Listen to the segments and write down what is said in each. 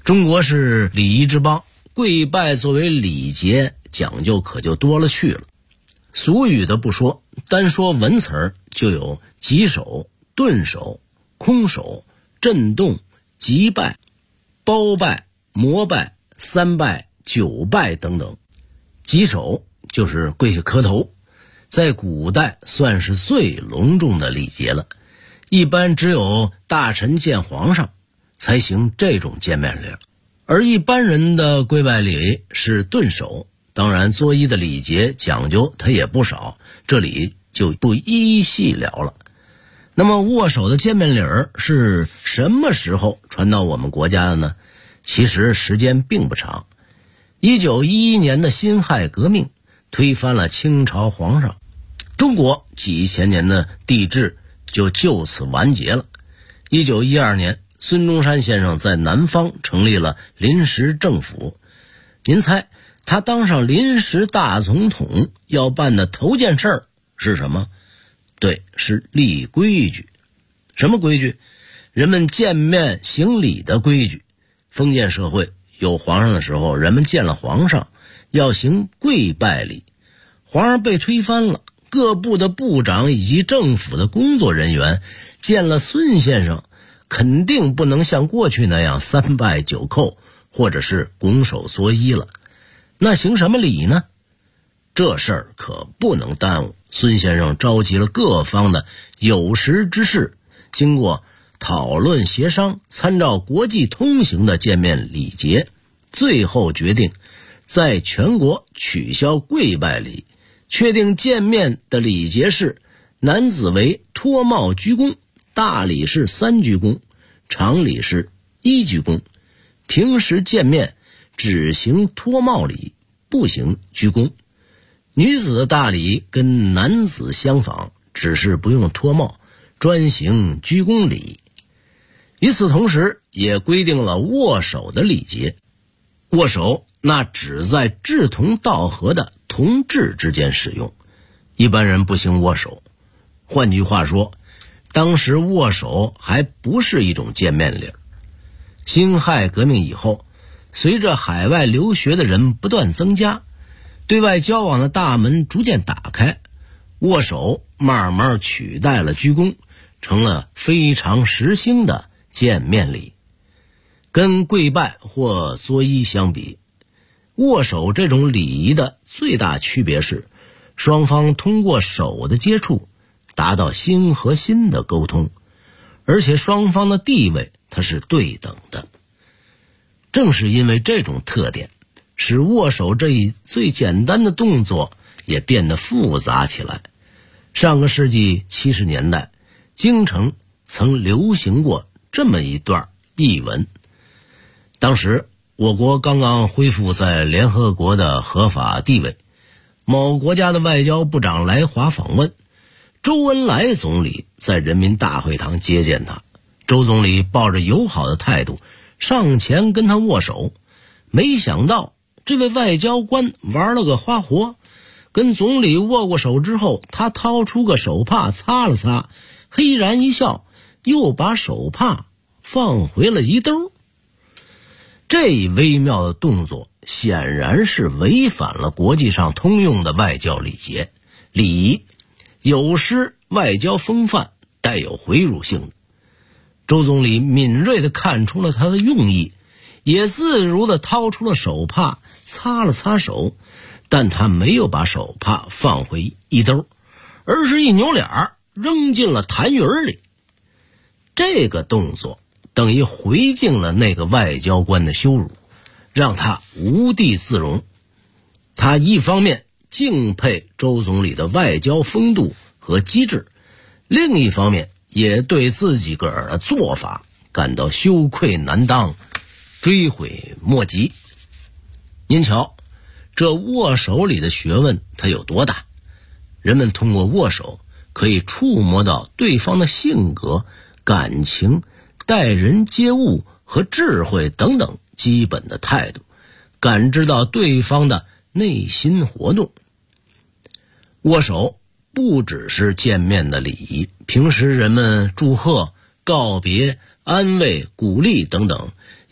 中国是礼仪之邦，跪拜作为礼节讲究可就多了去了。俗语的不说，单说文词儿就有稽首、顿首、空首、震动、急拜、包拜、膜拜、三拜、九拜等等。稽首就是跪下磕头，在古代算是最隆重的礼节了，一般只有大臣见皇上才行这种见面礼。而一般人的跪拜礼是顿首，当然作揖的礼节讲究它也不少，这里就不一一细聊了。那么握手的见面礼是什么时候传到我们国家的呢？其实时间并不长。1911年的辛亥革命推翻了清朝皇上，中国几千年的帝制就此完结了。1912年，孙中山先生在南方成立了临时政府。您猜他当上临时大总统要办的头件事儿是什么？对，是立规矩。什么规矩？人们见面行礼的规矩。封建社会有皇上的时候，人们见了皇上要行跪拜礼。皇上被推翻了，各部的部长以及政府的工作人员见了孙先生，肯定不能像过去那样三拜九叩或者是拱手作揖了。那行什么礼呢？这事儿可不能耽误。孙先生召集了各方的有识之士，经过讨论协商，参照国际通行的见面礼节，最后决定在全国取消跪拜礼，确定见面的礼节是：男子为脱帽鞠躬，大礼是3鞠躬，长礼是1鞠躬。平时见面只行脱帽礼，不行鞠躬。女子的大礼跟男子相仿，只是不用脱帽，专行鞠躬礼。与此同时，也规定了握手的礼节。握手那只在志同道合的同志之间使用，一般人不行握手。换句话说，当时握手还不是一种见面礼。辛亥革命以后，随着海外留学的人不断增加，对外交往的大门逐渐打开，握手慢慢取代了鞠躬，成了非常时兴的见面礼。跟跪拜或作揖相比，握手这种礼仪的最大区别是，双方通过手的接触达到心和心的沟通，而且双方的地位它是对等的。正是因为这种特点，使握手这一最简单的动作也变得复杂起来。上个世纪70年代，京城曾流行过这么一段译文。当时我国刚刚恢复在联合国的合法地位，某国家的外交部长来华访问，周恩来总理在人民大会堂接见他。周总理抱着友好的态度上前跟他握手，没想到这位外交官玩了个花活，跟总理握过手之后，他掏出个手帕擦了擦，嘿然一笑，又把手帕放回了衣兜。这一微妙的动作显然是违反了国际上通用的外交礼节。礼仪有失外交风范，带有回辱性的。周总理敏锐地看出了他的用意，也自如地掏出了手帕擦了擦手，但他没有把手帕放回衣兜，而是一扭脸扔进了痰盂里。这个动作等于回敬了那个外交官的羞辱，让他无地自容。他一方面敬佩周总理的外交风度和机智，另一方面也对自己个儿的做法感到羞愧难当，追悔莫及。您瞧，这握手里的学问它有多大？人们通过握手可以触摸到对方的性格、感情、待人接物和智慧等等基本的态度，感知到对方的内心活动。握手不只是见面的礼仪，平时人们祝贺、告别、安慰、鼓励等等，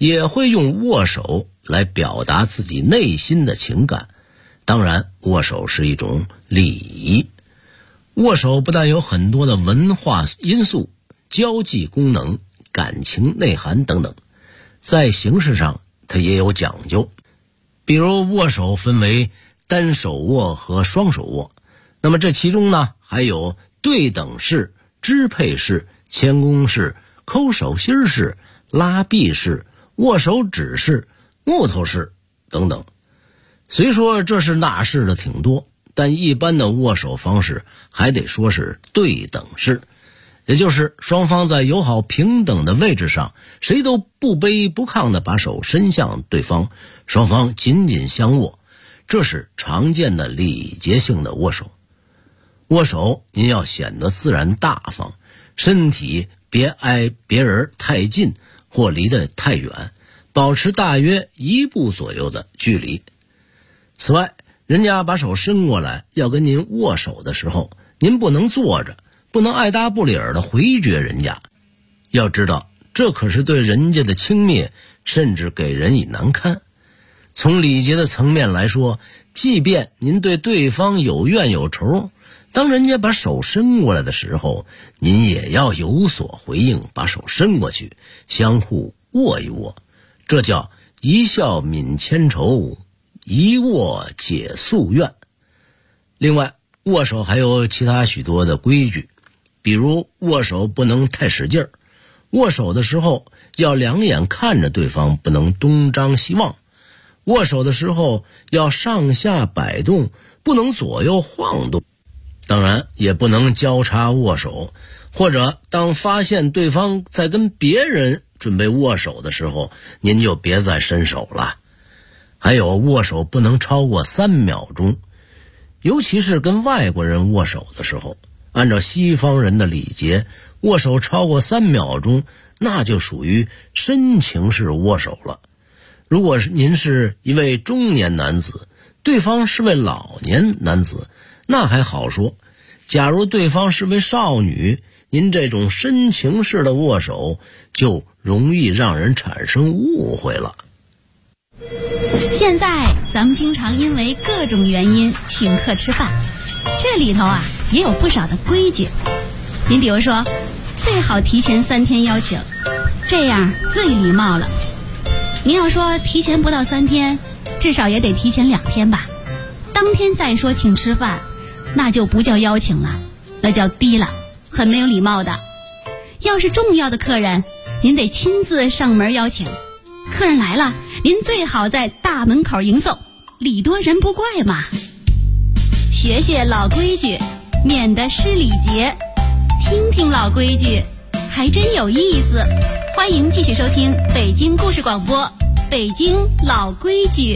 也会用握手来表达自己内心的情感。当然，握手是一种礼仪。握手不但有很多的文化因素、交际功能、感情内涵等等，在形式上它也有讲究。比如握手分为单手握和双手握，那么这其中呢还有对等式、支配式、谦恭式、抠手心式、拉臂式、握手指式、木头式等等。虽说这是那式的挺多，但一般的握手方式还得说是对等式，也就是双方在友好平等的位置上，谁都不卑不亢地把手伸向对方，双方紧紧相握，这是常见的礼节性的握手。握手您要显得自然大方，身体别挨别人太近或离得太远，保持大约1步左右的距离。此外，人家把手伸过来要跟您握手的时候，您不能坐着，不能爱答不理的回绝人家。要知道，这可是对人家的轻蔑，甚至给人以难堪。从礼节的层面来说，即便您对对方有怨有仇，当人家把手伸过来的时候，您也要有所回应，把手伸过去，相互握一握，这叫一笑泯千愁，一握解夙愿。另外，握手还有其他许多的规矩，比如握手不能太使劲儿，握手的时候要两眼看着对方，不能东张西望，握手的时候要上下摆动，不能左右晃动，当然也不能交叉握手，或者当发现对方在跟别人准备握手的时候，您就别再伸手了。还有握手不能超过3秒钟，尤其是跟外国人握手的时候，按照西方人的礼节，握手超过3秒钟，那就属于深情式握手了。如果您是一位中年男子，对方是位老年男子，那还好说。假如对方是位少女，您这种深情式的握手就容易让人产生误会了。 现在咱们经常因为各种原因请客吃饭，这里头也有不少的规矩。您比如说，最好提前3天邀请，这样最礼貌了。您要说提前不到3天，至少也得提前2天吧。当天再说请吃饭，那就不叫邀请了，那叫低了，很没有礼貌的。要是重要的客人，您得亲自上门邀请。客人来了，您最好在大门口迎送，礼多人不怪嘛。学学老规矩，免得失礼节。听听老规矩，还真有意思。欢迎继续收听北京故事广播《北京老规矩》。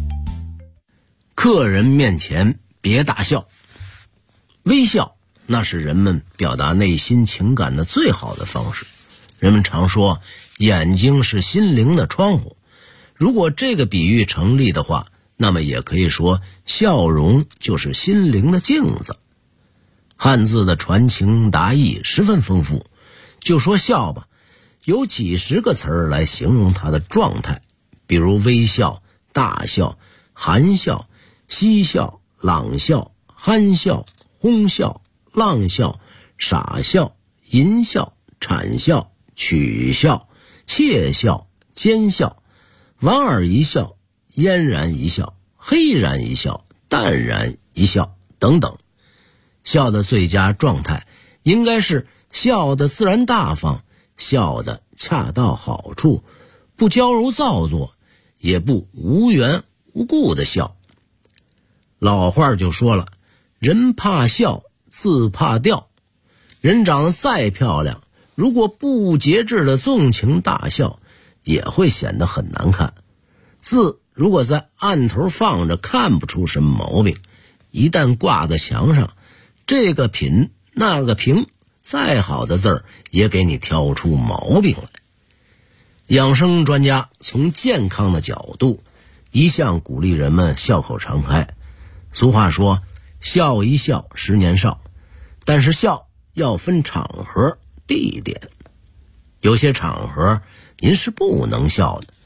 客人面前别大笑，微笑那是人们表达内心情感的最好的方式。人们常说，眼睛是心灵的窗户。如果这个比喻成立的话，那么也可以说，笑容就是心灵的镜子。汉字的传情达意十分丰富，就说笑吧，有几十个词儿来形容它的状态，比如微笑、大笑、含笑、嬉笑、朗笑、憨笑、哄笑、浪笑、傻笑、淫笑、谄笑、取笑、窃笑、奸笑、莞尔一笑、嫣然一笑、黑然一笑、淡然一笑等等。笑的最佳状态应该是笑的自然大方，笑的恰到好处，不矫揉造作，也不无缘无故的笑。老话就说了，人怕笑，自怕掉。人长得再漂亮，如果不节制的纵情大笑，也会显得很难看。字如果在案头放着，看不出什么毛病，一旦挂在墙上，这个品那个平，再好的字儿也给你挑出毛病来。养生专家从健康的角度，一向鼓励人们笑口常开。俗话说，笑一笑10年少，但是笑要分场合地点。有些场合您是不能笑的，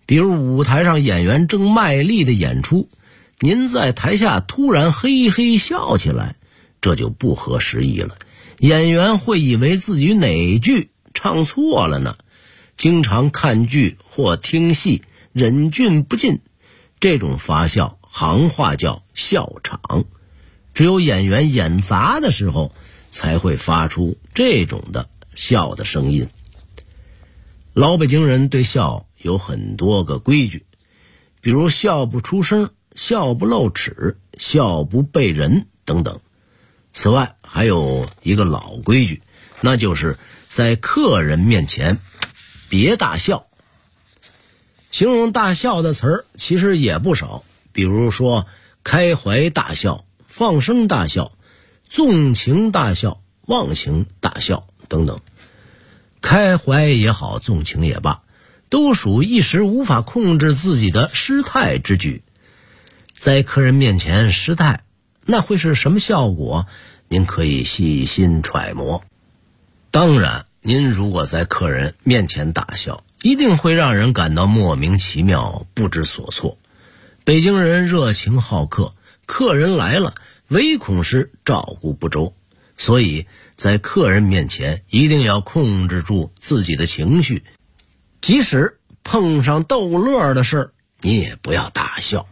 比如舞台上演员正卖力的演出，您在台下突然嘿嘿笑起来，这就不合时宜了，演员会以为自己哪句唱错了呢。经常看剧或听戏忍俊不禁，这种发笑行话叫笑场，只有演员演砸的时候才会发出这种的笑的声音。老北京人对笑有很多个规矩，比如笑不出声、笑不露齿、笑不背人等等。此外还有一个老规矩，那就是在客人面前别大笑。形容大笑的词儿其实也不少，比如说开怀大笑、放声大笑、纵情大笑、忘情大笑等等。开怀也好，纵情也罢，都属一时无法控制自己的失态之举。在客人面前失态，那会是什么效果？您可以细心揣摩。当然，您如果在客人面前大笑，一定会让人感到莫名其妙、不知所措。北京人热情好客，客人来了，唯恐是照顾不周，所以在客人面前一定要控制住自己的情绪，即使碰上逗乐的事，你也不要大笑。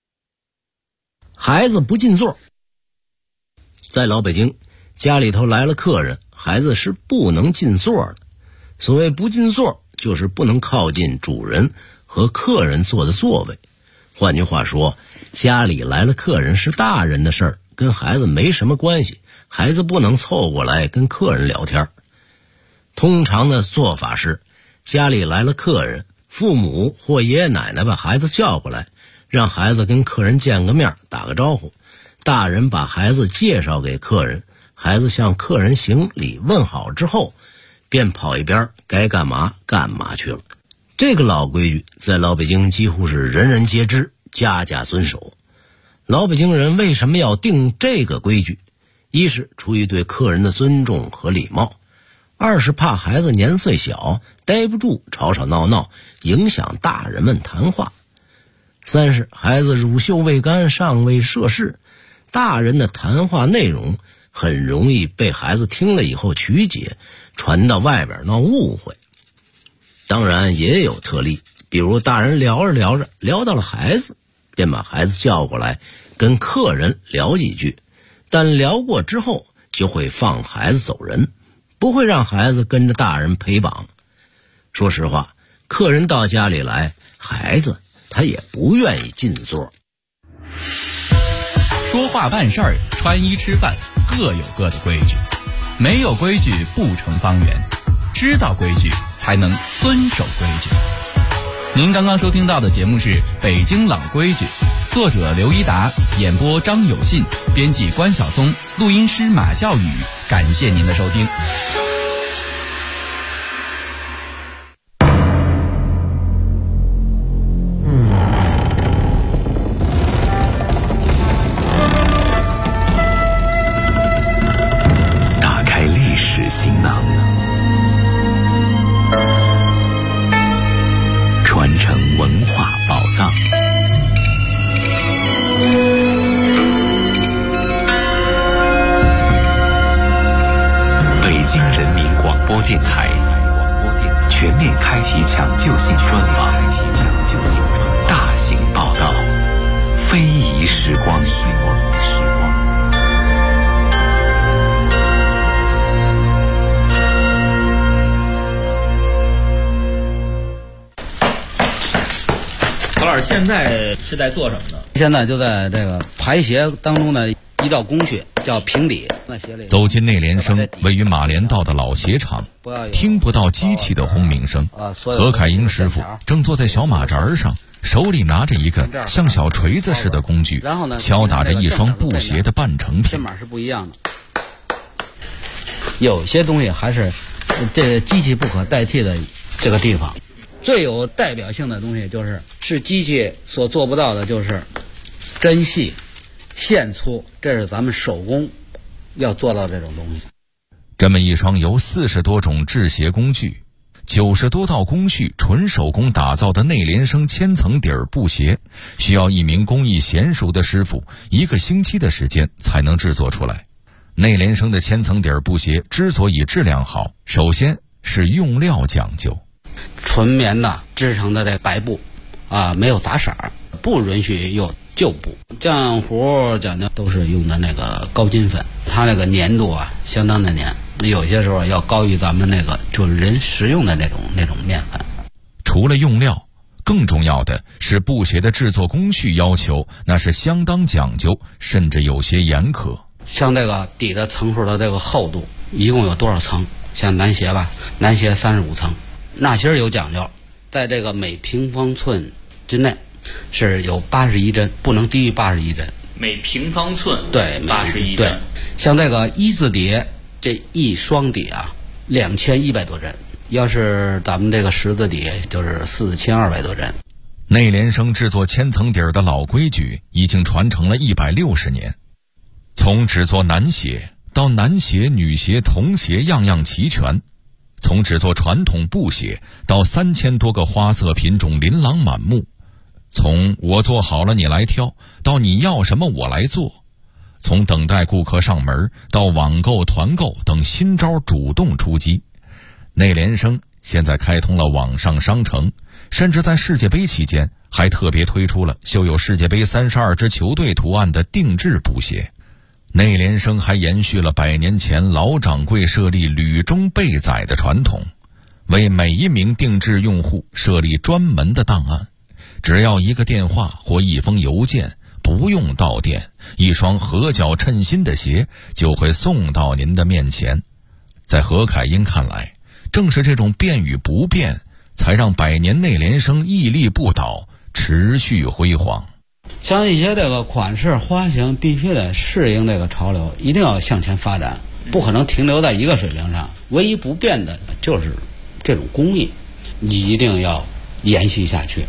孩子不进座，在老北京，家里头来了客人，孩子是不能进座的。所谓不进座，就是不能靠近主人和客人坐的座位。换句话说，家里来了客人是大人的事儿，跟孩子没什么关系，孩子不能凑过来跟客人聊天。通常的做法是，家里来了客人，父母或爷爷奶奶把孩子叫过来，让孩子跟客人见个面，打个招呼，大人把孩子介绍给客人，孩子向客人行礼问好之后，便跑一边，该干嘛干嘛去了。这个老规矩在老北京几乎是人人皆知，家家遵守。老北京人为什么要定这个规矩？一是出于对客人的尊重和礼貌，二是怕孩子年岁小，待不住，吵吵闹闹，影响大人们谈话。三是孩子乳臭未干，尚未涉世，大人的谈话内容很容易被孩子听了以后曲解，传到外边闹误会。当然也有特例，比如大人聊着聊着聊到了孩子，便把孩子叫过来跟客人聊几句，但聊过之后就会放孩子走人，不会让孩子跟着大人陪绑。说实话，客人到家里来，孩子他也不愿意进座。 说话办事儿，穿衣吃饭，各有各的规矩，没有规矩不成方圆，知道规矩才能遵守规矩。您刚刚收听到的节目是《北京老规矩》，作者刘一达，演播张有信，编辑关晓松，录音师马笑宇。感谢您的收听。 打开历史行囊，传承文化宝藏。北京人民广播电台全面开启抢救性专访，大型报道，非遗时光。 何老师现在是在做什么呢？ 现在就在这个排鞋当中的一道工序叫平底。 走进内联升位于马连道的老鞋厂，听不到机器的轰鸣声。何凯英师傅正坐在小马扎上，手里拿着一个像小锤子似的工具，敲打着一双布鞋的半成品。 身码是不一样的，有些东西还是这机器不可代替的这个地方。最有代表性的东西是机器所做不到的，就是针细线粗，这是咱们手工要做到这种东西。 这么一双由40多种制鞋工具， 90多道工序纯手工打造的内联升千层底儿布鞋，需要一名工艺娴熟的师傅1个星期的时间才能制作出来。内联升的千层底儿布鞋之所以质量好，首先是用料讲究。 纯棉的织成的这白布没有杂色，不允许有旧布。浆糊讲究都是用的那个高筋粉，它那个粘度相当的粘，有些时候要高于咱们那个就是人食用的那种面粉。 除了用料，更重要的是布鞋的制作工序要求，那是相当讲究，甚至有些严苛。 像这个底的层数的这个厚度一共有多少层？像男鞋吧，男鞋35层。纳鞋有讲究，在这个每平方寸之内是有81针，不能低于81针。 每平方寸对 81针。 对，像这个一字底，这一双底2100多针，要是咱们这个十字底就是4200多针。 内联升制作千层底儿的老规矩已经传承了160年，从制作男鞋到男鞋、女鞋、童鞋样样齐全，从制作传统布鞋到3000多个花色品种琳琅满目，从我做好了你来挑到你要什么我来做，从等待顾客上门到网购团购等新招主动出击。内联升现在开通了网上商城，甚至在世界杯期间还特别推出了绣有世界杯32支球队图案的定制布鞋。内联升还延续了100年前老掌柜设立履中备载的传统，为每一名定制用户设立专门的档案，只要一个电话或一封邮件，不用到店，一双合脚称心的鞋就会送到您的面前。在何凯英看来，正是这种变与不变，才让100年内联升屹立不倒，持续辉煌。 像一些这个款式花型必须得适应这个潮流，一定要向前发展，不可能停留在一个水平上。唯一不变的就是这种工艺，你一定要延续下去。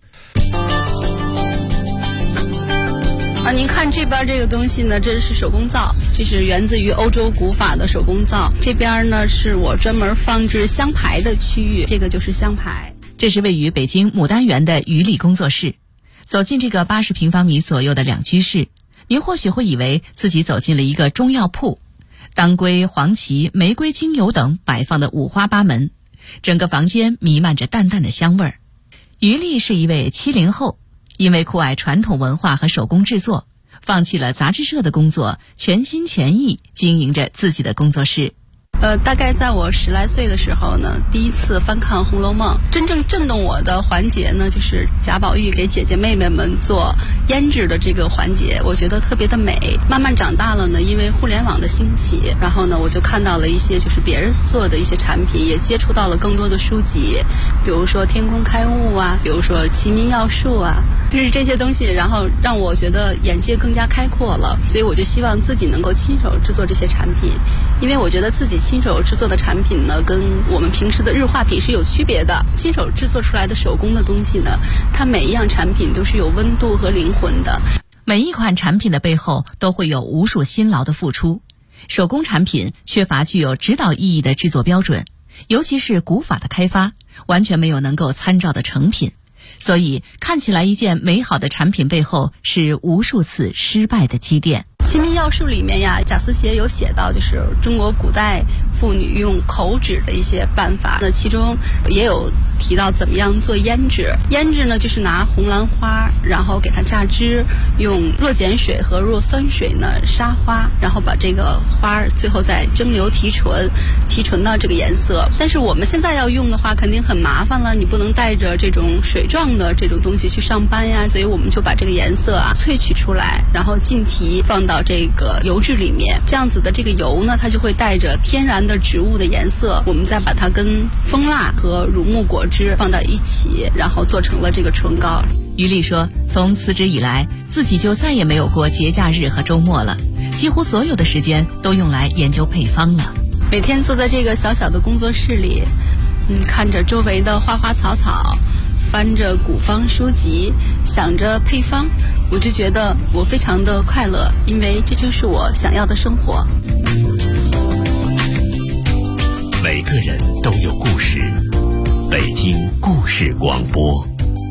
您看这边这个东西呢，这是手工皂，这是源自于欧洲古法的手工皂。这边呢是我专门放置香牌的区域，这个就是香牌。 这是位于北京牡丹园的于丽工作室。走进这个80平方米左右的两居室，您或许会以为自己走进了一个中药铺，当归、黄芪、玫瑰精油等摆放的五花八门，整个房间弥漫着淡淡的香味儿。于丽是一位70后，因为酷爱传统文化和手工制作，放弃了杂志社的工作，全心全意经营着自己的工作室。 大概在我10来岁的时候呢，第一次翻看《红楼梦》，真正震动我的环节呢，就是贾宝玉给姐姐妹妹们做胭脂的这个环节，我觉得特别的美。慢慢长大了呢，因为互联网的兴起，然后呢，我就看到了一些就是别人做的一些产品，也接触到了更多的书籍，比如说《天工开物》啊，比如说《齐民要术》啊，就是这些东西，然后让我觉得眼界更加开阔了。所以我就希望自己能够亲手制作这些产品，因为我觉得自己亲手制作的产品呢，跟我们平时的日化品是有区别的。亲手制作出来的手工的东西呢，它每一样产品都是有温度和灵魂的。 每一款产品的背后都会有无数辛劳的付出。手工产品缺乏具有指导意义的制作标准，尤其是古法的开发，完全没有能够参照的成品。所以看起来一件美好的产品背后是无数次失败的积淀。 齐民要术里面呀，贾思勰有写到，就是中国古代妇女用口指的一些办法。那其中也有提到怎么样做胭脂。胭脂呢，就是拿红兰花，然后给它榨汁，用弱碱水和弱酸水呢杀花，然后把这个花最后再蒸馏提纯，提纯到这个颜色。但是我们现在要用的话，肯定很麻烦了，你不能带着这种水状的这种东西去上班呀，所以我们就把这个颜色萃取出来，然后浸提放到这个油脂里面，这样子的这个油呢，它就会带着天然的植物的颜色，我们再把它跟蜂蜡和乳木果汁放到一起，然后做成了这个唇膏。 于丽说，从辞职以来，自己就再也没有过节假日和周末了，几乎所有的时间都用来研究配方了。 每天坐在这个小小的工作室里，看着周围的花花草草，翻着古方书籍，想着配方，我就觉得我非常的快乐，因为这就是我想要的生活。 每个人都有故事， 京故事广播。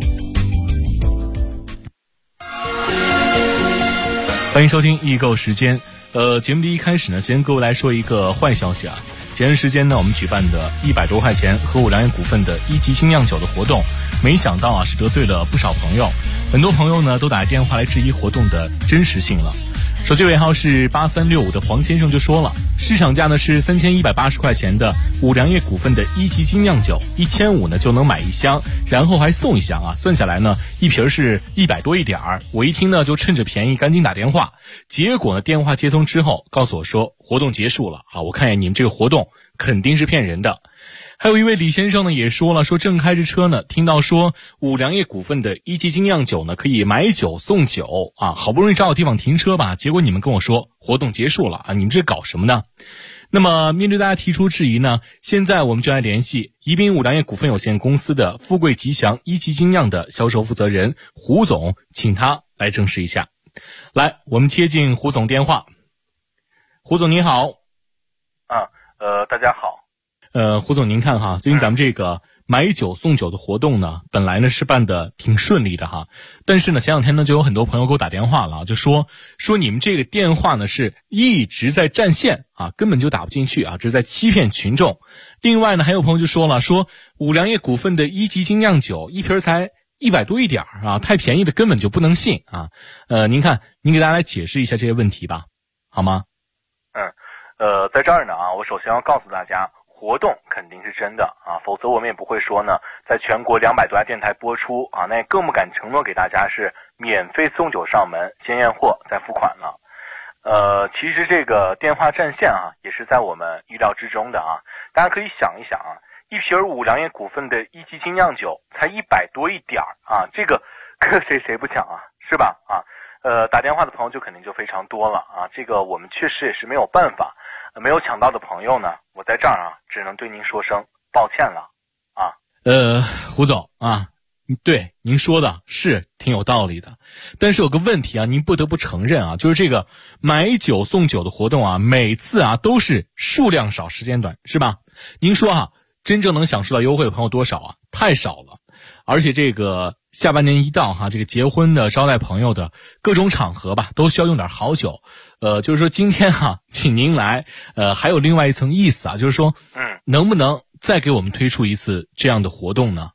欢迎收听易购时间。节目的一开始呢，先跟各位来说一个坏消息啊。前段时间呢，我们举办的100多块钱和五粮液股份的1级精酿酒的活动，没想到啊是得罪了不少朋友，很多朋友呢都打电话来质疑活动的真实性了。手机尾号是8365的黄先生就说了，市场价呢是3180块钱的五粮液股份的1级精酿酒，1500呢就能买1箱，然后还送1箱啊，算下来呢一瓶是100多一点儿。我一听呢就趁着便宜赶紧打电话，结果呢电话接通之后告诉我说活动结束了啊，我看见你们这个活动肯定是骗人的。还有一位李先生呢也说了，说正开着车呢，听到说五粮液股份的1级精酿酒呢可以买酒送酒啊，好不容易找到地方停车吧，结果你们跟我说活动结束了啊，你们这搞什么呢？那么面对大家提出质疑呢，现在我们就来联系宜宾五粮液股份有限公司的富贵吉祥1级精酿的销售负责人胡总，请他来证实一下。来，我们接进胡总电话。胡总您好。 大家好。 胡总您看哈，最近咱们这个买酒送酒的活动呢，本来呢是办的挺顺利的哈，但是呢前两天呢就有很多朋友给我打电话了，就说你们这个电话呢是一直在占线啊，根本就打不进去啊，这是在欺骗群众。另外呢还有朋友就说了，说五粮液股份的1级精酿酒一瓶才100多一点啊，太便宜的根本就不能信啊。您看您给大家来解释一下这些问题吧，好吗？ 在这儿呢啊，我首先要告诉大家，活动肯定是真的啊，否则我们也不会说呢，在全国200多家电台播出啊，那也更不敢承诺给大家是免费送酒上门，先验货再付款了。其实这个电话占线啊，也是在我们意料之中的啊。大家可以想一想啊，一瓶五粮液股份的1级精酿酒才100多一点啊，这个谁不抢啊，是吧？啊，打电话的朋友就肯定就非常多了啊，这个我们确实也是没有办法。没有抢到的朋友呢，我在这儿啊，只能对您说声抱歉了啊。 胡总啊，对您说的是挺有道理的，但是有个问题啊，您不得不承认啊，就是这个买酒送酒的活动啊，每次啊都是数量少时间短，是吧？您说啊，真正能享受到优惠的朋友多少啊？太少了。而且这个下半年一到哈，这个结婚的、招待朋友的各种场合吧，都需要用点好酒。就是说今天哈，请您来，还有另外一层意思啊，就是说，能不能再给我们推出一次这样的活动呢？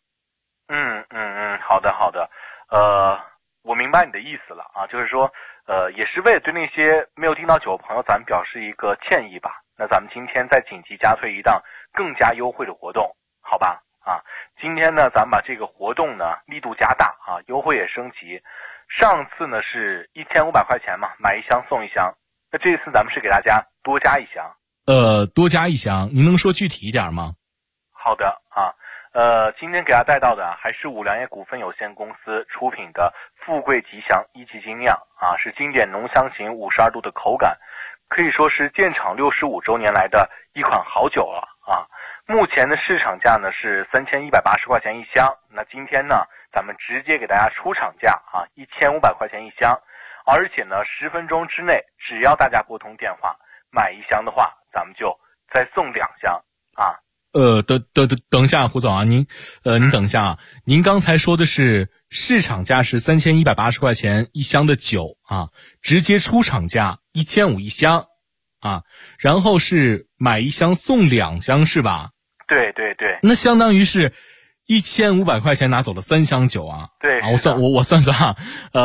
好的，我明白你的意思了啊，就是说，也是为了对那些没有订到酒的朋友，咱们表示一个歉意吧。那咱们今天再紧急加推一档更加优惠的活动，好吧？啊，今天呢，咱们把这个活动呢力度加大啊，优惠也升级。上次呢是1500块钱嘛，买1箱送1箱。那这次咱们是给大家多加1箱。 多加1箱，您能说具体一点吗？ 好的啊，今天给大家带到的还是五粮液股份有限公司出品的富贵吉祥1级精酿啊，是经典浓香型52度的口感，可以说是建厂65周年来的一款好酒了啊。目前的市场价呢是3180块钱1箱，那今天呢咱们直接给大家出厂价啊，1500块钱1箱，而且呢10分钟之内，只要大家拨通电话买1箱的话，咱们就再送2箱啊。 等一下，胡总啊，您等一下啊，您刚才说的是市场价是3180块钱1箱的酒啊，直接出厂价15001箱啊，然后是买1箱送2箱是吧？ 对， 那相当于是1500块钱拿走了3箱酒啊。 对啊，我算啊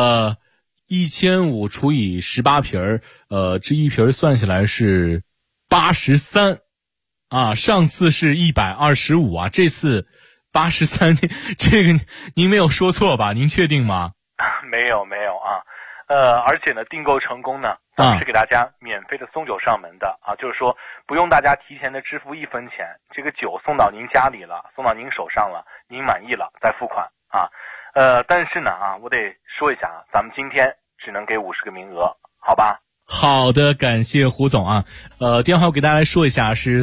，1500除以18瓶这一瓶算下来是83啊，上次是125啊，这次83，这个您没有说错吧？您确定吗？ 没有啊，而且呢，订购成功呢，咱们是给大家免费的送酒上门的啊，就是说不用大家提前的支付1分钱，这个酒送到您家里了，送到您手上了，您满意了再付款啊。但是呢啊，我得说一下啊，咱们今天只能给50个名额，好吧？ 好的，感谢胡总啊。电话我给大家来说一下，是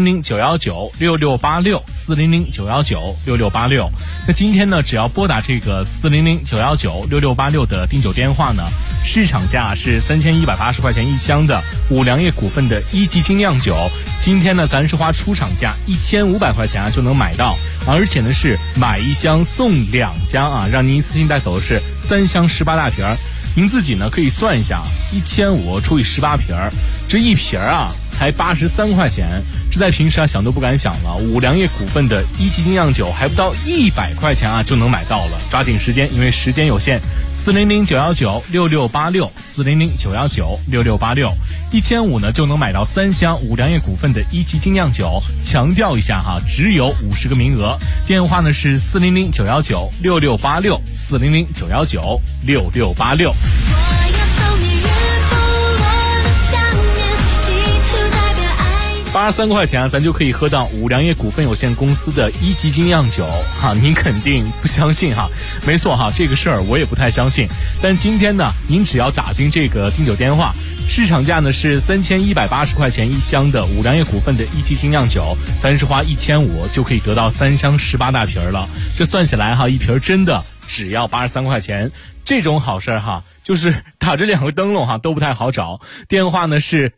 400-919-6686，400-919-6686。那今天呢，只要拨打这个400-919-6686的订酒电话呢，市场价是3180块钱一箱的五粮液股份的一级精酿酒。今天呢，咱是花出厂价1500块钱啊就能买到，而且呢是买一箱送2箱啊，让您一次性带走的是3箱18大瓶。您自己呢可以算一下，1500除以18瓶，这一瓶啊才83块钱，这在平时啊想都不敢想了。五粮液股份的一级精酿酒还不到100块钱啊就能买到了，抓紧时间，因为时间有限。400-919-6686，400-919-6686，1500呢就能买到3箱五粮液股份的一级精酿酒。强调一下哈，只有50个名额。电话呢是400-919-6686，400-919-6686。83块钱啊，咱就可以喝到五粮液股份有限公司的一级精酿酒哈，您肯定不相信哈？没错哈，这个事儿我也不太相信。但今天呢，您只要打进这个订酒电话，市场价呢是3180块钱一箱的五粮液股份的一级精酿酒，咱是花1500就可以得到3箱18大瓶了。这算下来哈，一瓶真的只要83块钱，这种好事哈。就是打着2个灯笼哈都不太好找。电话呢是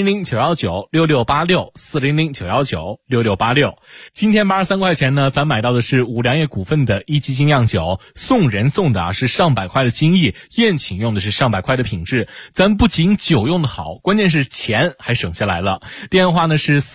400-919-6686，400-919-6686。今天83块钱呢，咱买到的是五粮液股份的一级精酿酒，送人送的啊是上百块的精益，宴请用的是上百块的品质。咱不仅酒用的好，关键是钱还省下来了。电话呢是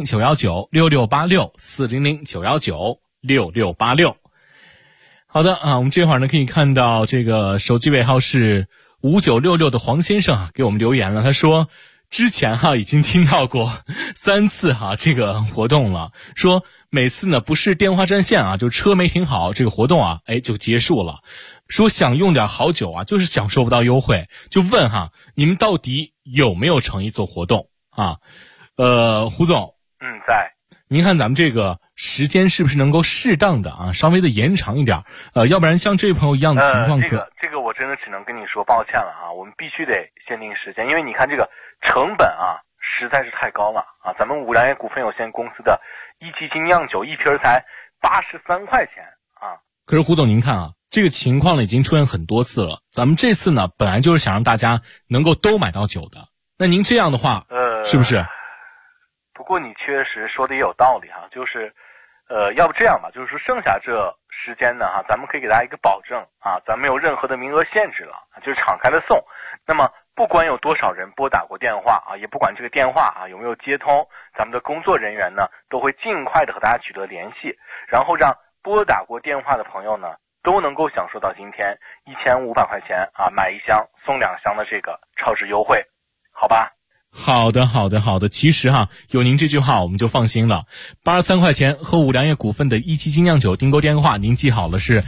400-919-6686，400-919-6686。好的啊，我们这会儿呢可以看到这个手机尾号是5966的黄先生啊给我们留言了，他说之前哈已经听到过3次哈这个活动了，说每次呢不是电话占线啊，就车没停好，这个活动啊就结束了。说想用点好酒啊，就是享受不到优惠，就问哈你们到底有没有诚意做活动啊？胡总， 在。 您看咱们这个时间是不是能够适当的啊，稍微的延长一点？要不然像这位朋友一样的情况这个我真的只能跟你说抱歉了啊，我们必须得限定时间，因为你看这个成本啊实在是太高了啊。咱们五粮液股份有限公司的一级精酿酒一瓶才83块钱啊。 可是胡总您看啊，这个情况呢已经出现很多次了，咱们这次呢本来就是想让大家能够都买到酒的，那您这样的话是不是？ 不过你确实说的也有道理哈，就是要不这样吧，就是说剩下这时间呢哈，咱们可以给大家一个保证啊，咱没有任何的名额限制了，就是敞开了送。那么不管有多少人拨打过电话啊，也不管这个电话啊有没有接通，咱们的工作人员呢都会尽快的和大家取得联系，然后让拨打过电话的朋友呢都能够享受到今天1500块钱啊买1箱送2箱的这个超值优惠，好吧？ 好的。其实哈，有您这句话我们就放心了。83块钱和五粮液股份的一级精酿酒订购电话，您记好了是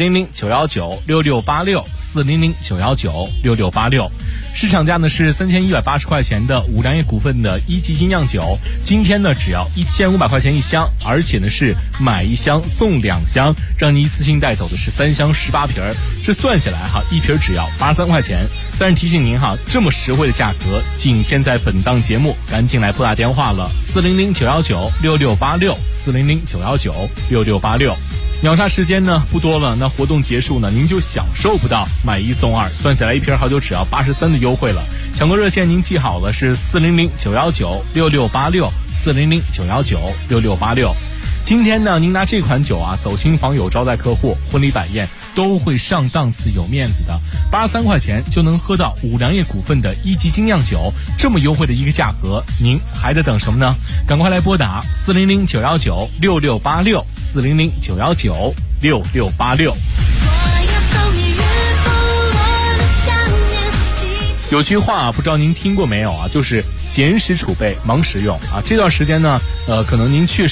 400-919-6686，400-919-6686。市场价呢是3180块钱的五粮液股份的一级精酿酒，今天呢只要1500块钱一箱，而且呢是买1箱送2箱，让您一次性带走的是3箱18瓶。这算下来哈，一瓶只要83块钱。但是提醒您哈，这么实惠的价格仅限在本档节目，赶紧来拨打电话了，400-919-6686，400-919-6686。秒杀时间呢不多了，那活动结束呢，您就享受不到买1送2，算下来一瓶好酒只要83的优惠了。抢购热线您记好了是400-919-6686，400-919-6686。今天呢，您拿这款酒啊走亲访友、招待客户、婚礼摆宴都会上档次、有面子的。83块钱就能喝到五粮液股份的一级精酿酒，这么优惠的一个价格，您还在等什么呢？赶快来拨打400-919-6686，400-919-6686。有句话不知道您听过没有啊，就是闲时储备，忙时用啊。这段时间呢，可能您确实